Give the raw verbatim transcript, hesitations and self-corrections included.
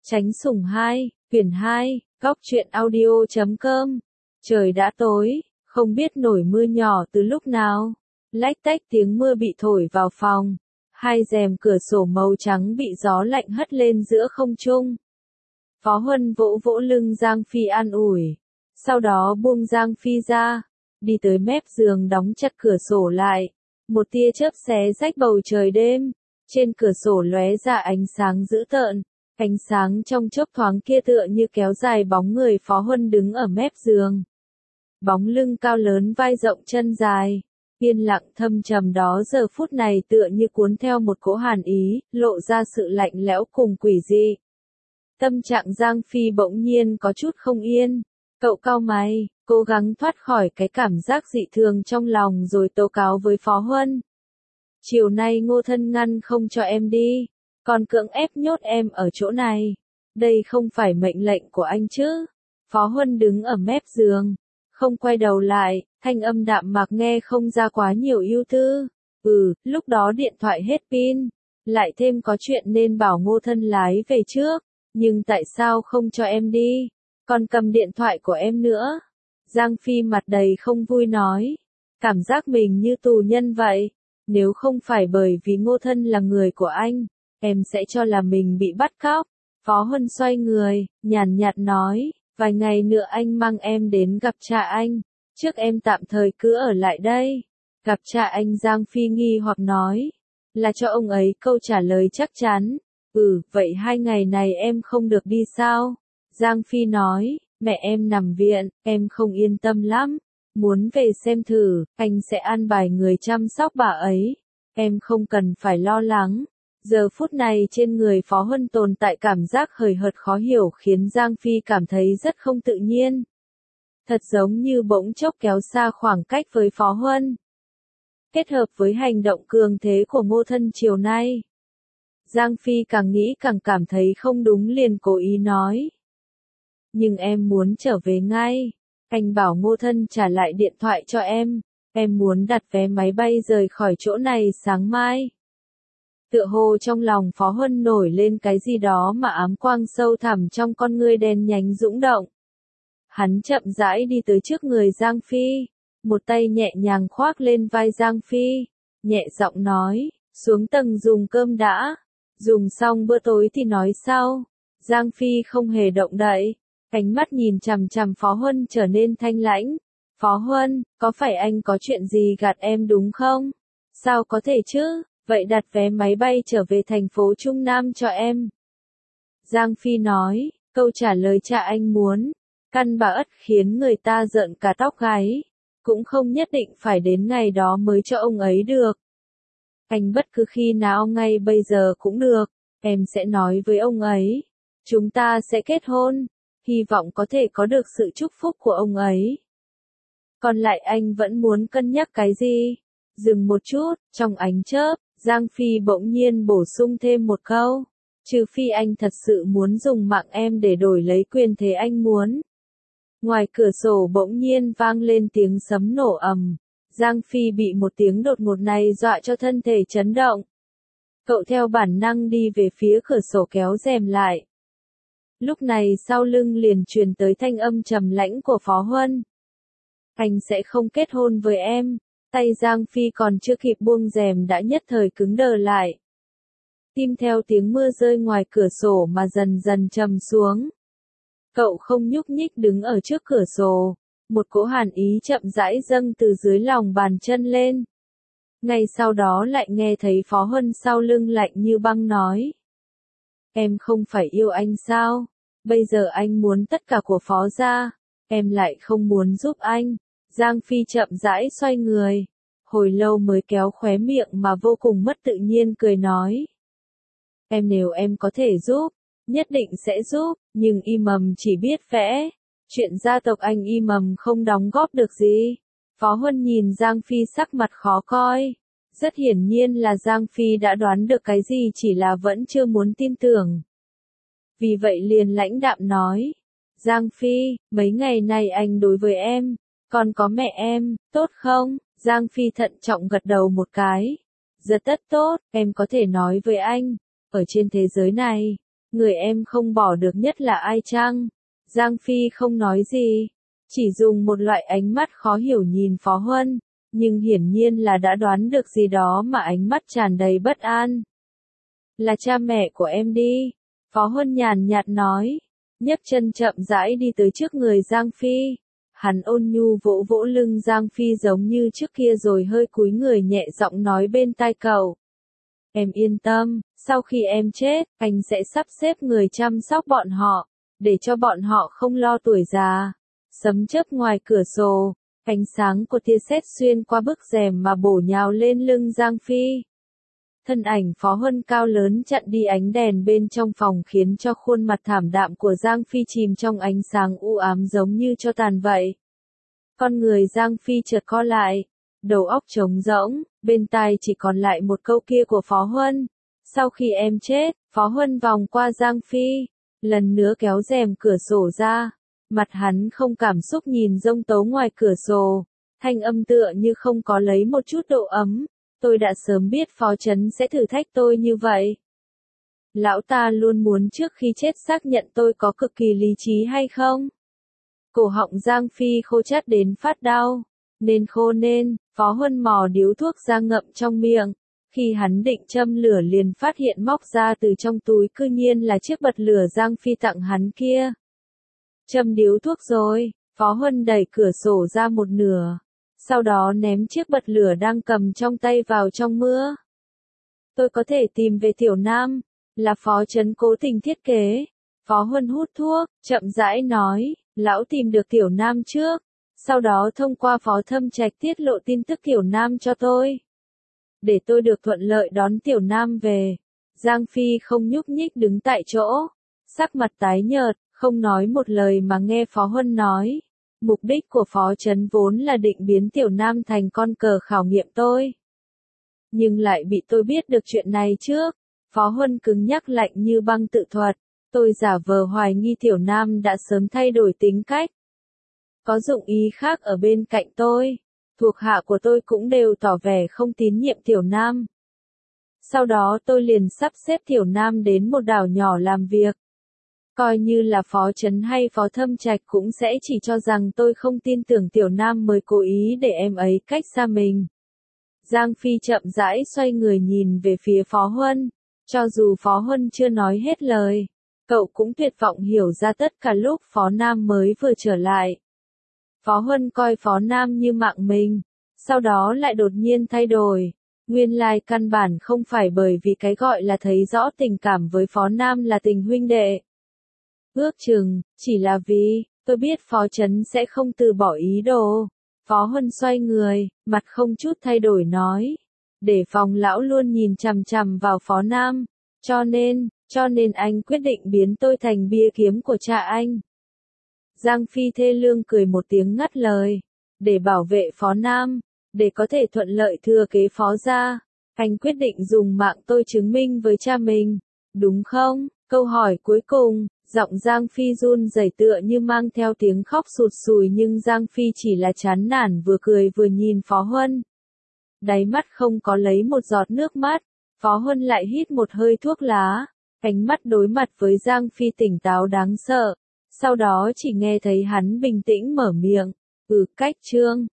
Tránh sủng hai, quyển hai, góc truyện audio chấm com. Trời đã tối, không biết nổi mưa nhỏ từ lúc nào. Lách tách tiếng mưa bị thổi vào phòng. Hai rèm cửa sổ màu trắng bị gió lạnh hất lên giữa không trung. Phó Huân vỗ vỗ lưng Giang Phi an ủi. Sau đó buông Giang Phi ra. Đi tới mép giường đóng chặt cửa sổ lại. Một tia chớp xé rách bầu trời đêm. Trên cửa sổ lóe ra ánh sáng dữ tợn. Ánh sáng trong chớp thoáng kia tựa như kéo dài bóng người Phó Huân đứng ở mép giường. Bóng lưng cao lớn vai rộng chân dài. Yên lặng thâm trầm đó giờ phút này tựa như cuốn theo một cỗ hàn ý, lộ ra sự lạnh lẽo cùng quỷ dị. Tâm trạng Giang Phi bỗng nhiên có chút không yên. Cậu cau mày, cố gắng thoát khỏi cái cảm giác dị thường trong lòng rồi tố cáo với Phó Huân. Chiều nay Ngô Thân ngăn không cho em đi, còn cưỡng ép nhốt em ở chỗ này. Đây không phải mệnh lệnh của anh chứ? Phó Huân đứng ở mép giường, không quay đầu lại, thanh âm đạm mạc nghe không ra quá nhiều ưu tư. Ừ, lúc đó điện thoại hết pin, lại thêm có chuyện nên bảo Ngô Thân lái về trước, nhưng tại sao không cho em đi? Còn cầm điện thoại của em nữa. Giang Phi mặt đầy không vui nói, cảm giác mình như tù nhân vậy. Nếu không phải bởi vì Ngô Thân là người của anh, em sẽ cho là mình bị bắt cóc. Phó Huân xoay người, nhàn nhạt nói, vài ngày nữa anh mang em đến gặp cha anh, trước em tạm thời cứ ở lại đây. Gặp cha anh? Giang Phi nghi hoặc nói, là cho ông ấy câu trả lời chắc chắn. Ừ, vậy hai ngày này em không được đi sao? Giang Phi nói, mẹ em nằm viện, em không yên tâm lắm. Muốn về xem thử, anh sẽ an bài người chăm sóc bà ấy. Em không cần phải lo lắng. Giờ phút này trên người Phó Huân tồn tại cảm giác hời hợt khó hiểu khiến Giang Phi cảm thấy rất không tự nhiên. Thật giống như bỗng chốc kéo xa khoảng cách với Phó Huân. Kết hợp với hành động cường thế của Ngô Thân chiều nay. Giang Phi càng nghĩ càng cảm thấy không đúng liền cố ý nói. Nhưng em muốn trở về ngay. Anh bảo Ngô Thân trả lại điện thoại cho em. Em muốn đặt vé máy bay rời khỏi chỗ này sáng mai. Tựa hồ trong lòng Phó Huân nổi lên cái gì đó mà ám quang sâu thẳm trong con ngươi đen nhánh dũng động. Hắn chậm rãi đi tới trước người Giang Phi. Một tay nhẹ nhàng khoác lên vai Giang Phi. Nhẹ giọng nói, xuống tầng dùng cơm đã. Dùng xong bữa tối thì nói sau. Giang Phi không hề động đậy. Ánh mắt nhìn chằm chằm Phó Huân trở nên thanh lãnh. Phó Huân, có phải anh có chuyện gì gạt em đúng không? Sao có thể chứ? Vậy đặt vé máy bay trở về thành phố Trung Nam cho em. Giang Phi nói, câu trả lời cha anh muốn. Căn bà ất khiến người ta rợn cả tóc gáy. Cũng không nhất định phải đến ngày đó mới cho ông ấy được. Anh bất cứ khi nào ngay bây giờ cũng được. Em sẽ nói với ông ấy. Chúng ta sẽ kết hôn. Hy vọng có thể có được sự chúc phúc của ông ấy. Còn lại anh vẫn muốn cân nhắc cái gì? Dừng một chút, trong ánh chớp, Giang Phi bỗng nhiên bổ sung thêm một câu. Trừ phi anh thật sự muốn dùng mạng em để đổi lấy quyền thế anh muốn. Ngoài cửa sổ bỗng nhiên vang lên tiếng sấm nổ ầm. Giang Phi bị một tiếng đột ngột này dọa cho thân thể chấn động. Cậu theo bản năng đi về phía cửa sổ kéo rèm lại. Lúc này sau lưng liền truyền tới thanh âm trầm lãnh của Phó Huân. Anh sẽ không kết hôn với em. Tay Giang Phi còn chưa kịp buông rèm đã nhất thời cứng đờ lại. Tim theo tiếng mưa rơi ngoài cửa sổ mà dần dần trầm xuống. Cậu không nhúc nhích đứng ở trước cửa sổ. Một cỗ hàn ý chậm rãi dâng từ dưới lòng bàn chân lên. Ngay sau đó lại nghe thấy Phó Huân sau lưng lạnh như băng nói. Em không phải yêu anh sao? Bây giờ anh muốn tất cả của Phó gia. Em lại không muốn giúp anh. Giang Phi chậm rãi xoay người. Hồi lâu mới kéo khóe miệng mà vô cùng mất tự nhiên cười nói. Em nếu em có thể giúp, nhất định sẽ giúp, nhưng Y Mầm chỉ biết vẽ. Chuyện gia tộc anh Y Mầm không đóng góp được gì. Phó Huân nhìn Giang Phi sắc mặt khó coi. Rất hiển nhiên là Giang Phi đã đoán được cái gì chỉ là vẫn chưa muốn tin tưởng. Vì vậy liền lãnh đạm nói. Giang Phi, mấy ngày nay anh đối với em, còn có mẹ em, tốt không? Giang Phi thận trọng gật đầu một cái. Rất tất tốt, em có thể nói với anh. Ở trên thế giới này, Người em không bỏ được nhất là ai chăng? Giang Phi không nói gì, chỉ dùng một loại ánh mắt khó hiểu nhìn Phó Huân, nhưng hiển nhiên là đã đoán được gì đó mà ánh mắt tràn đầy bất an. Là cha mẹ của em đi, Phó Huân nhàn nhạt nói, nhấc chân chậm rãi đi tới trước người Giang Phi. Hắn ôn nhu vỗ vỗ lưng Giang Phi giống như trước kia rồi hơi cúi người nhẹ giọng nói bên tai cậu. Em yên tâm, sau khi em chết, anh sẽ sắp xếp người chăm sóc bọn họ, để cho bọn họ không lo tuổi già. Sấm chớp ngoài cửa sổ, ánh sáng của tia sét xuyên qua bức rèm mà bổ nhào lên lưng Giang Phi. Thân ảnh Phó Huân cao lớn chặn đi ánh đèn bên trong phòng khiến cho khuôn mặt thảm đạm của Giang Phi chìm trong ánh sáng u ám giống như cho tàn vậy. Con người Giang Phi chợt co lại, đầu óc trống rỗng, bên tai chỉ còn lại một câu kia của Phó Huân. Sau khi em chết, Phó Huân vòng qua Giang Phi, lần nữa kéo rèm cửa sổ ra. Mặt hắn không cảm xúc nhìn rông tố ngoài cửa sổ, thanh âm tựa như không có lấy một chút độ ấm. Tôi đã sớm biết Phó Trấn sẽ thử thách tôi như vậy. Lão ta luôn muốn trước khi chết xác nhận tôi có cực kỳ lý trí hay không. Cổ họng Giang Phi khô chát đến phát đau, nên khô nên, Phó Huân mò điếu thuốc ra ngậm trong miệng. Khi hắn định châm lửa liền phát hiện móc ra từ trong túi cư nhiên là chiếc bật lửa Giang Phi tặng hắn kia. Châm điếu thuốc rồi, Phó Huân đẩy cửa sổ ra một nửa. Sau đó ném chiếc bật lửa đang cầm trong tay vào trong mưa. Tôi có thể tìm về Tiểu Nam, là Phó Trấn cố tình thiết kế. Phó Huân hút thuốc, chậm rãi nói, lão tìm được Tiểu Nam trước, sau đó thông qua Phó Thâm Trạch tiết lộ tin tức Tiểu Nam cho tôi. Để tôi được thuận lợi đón Tiểu Nam về. Giang Phi không nhúc nhích đứng tại chỗ, sắc mặt tái nhợt, không nói một lời mà nghe Phó Huân nói. Mục đích của Phó Trấn vốn là định biến Tiểu Nam thành con cờ khảo nghiệm tôi. Nhưng lại bị tôi biết được chuyện này trước. Phó Huân cứng nhắc lạnh như băng tự thuật. Tôi giả vờ hoài nghi Tiểu Nam đã sớm thay đổi tính cách. Có dụng ý khác ở bên cạnh tôi. Thuộc hạ của tôi cũng đều tỏ vẻ không tín nhiệm Tiểu Nam. Sau đó tôi liền sắp xếp Tiểu Nam đến một đảo nhỏ làm việc. Coi như là Phó Trấn hay Phó Thâm Trạch cũng sẽ chỉ cho rằng tôi không tin tưởng Tiểu Nam mới cố ý để em ấy cách xa mình. Giang Phi chậm rãi xoay người nhìn về phía Phó Huân. Cho dù Phó Huân chưa nói hết lời, cậu cũng tuyệt vọng hiểu ra tất cả lúc Phó Nam mới vừa trở lại. Phó Huân coi Phó Nam như mạng mình, sau đó lại đột nhiên thay đổi. Nguyên lai căn bản không phải bởi vì cái gọi là thấy rõ tình cảm với Phó Nam là tình huynh đệ. Ước chừng, chỉ là vì, tôi biết Phó Trấn sẽ không từ bỏ ý đồ. Phó Huân xoay người, mặt không chút thay đổi nói. Để phòng lão luôn nhìn chằm chằm vào Phó Nam. Cho nên, cho nên anh quyết định biến tôi thành bia kiếm của cha anh. Giang Phi thê lương cười một tiếng ngắt lời. Để bảo vệ Phó Nam, để có thể thuận lợi thừa kế Phó gia, anh quyết định dùng mạng tôi chứng minh với cha mình. Đúng không? Câu hỏi cuối cùng. Giọng Giang Phi run rẩy tựa như mang theo tiếng khóc sụt sùi nhưng Giang Phi chỉ là chán nản vừa cười vừa nhìn Phó Huân. Đáy mắt không có lấy một giọt nước mắt, Phó Huân lại hít một hơi thuốc lá, ánh mắt đối mặt với Giang Phi tỉnh táo đáng sợ. Sau đó chỉ nghe thấy hắn bình tĩnh mở miệng, ừ cách chương.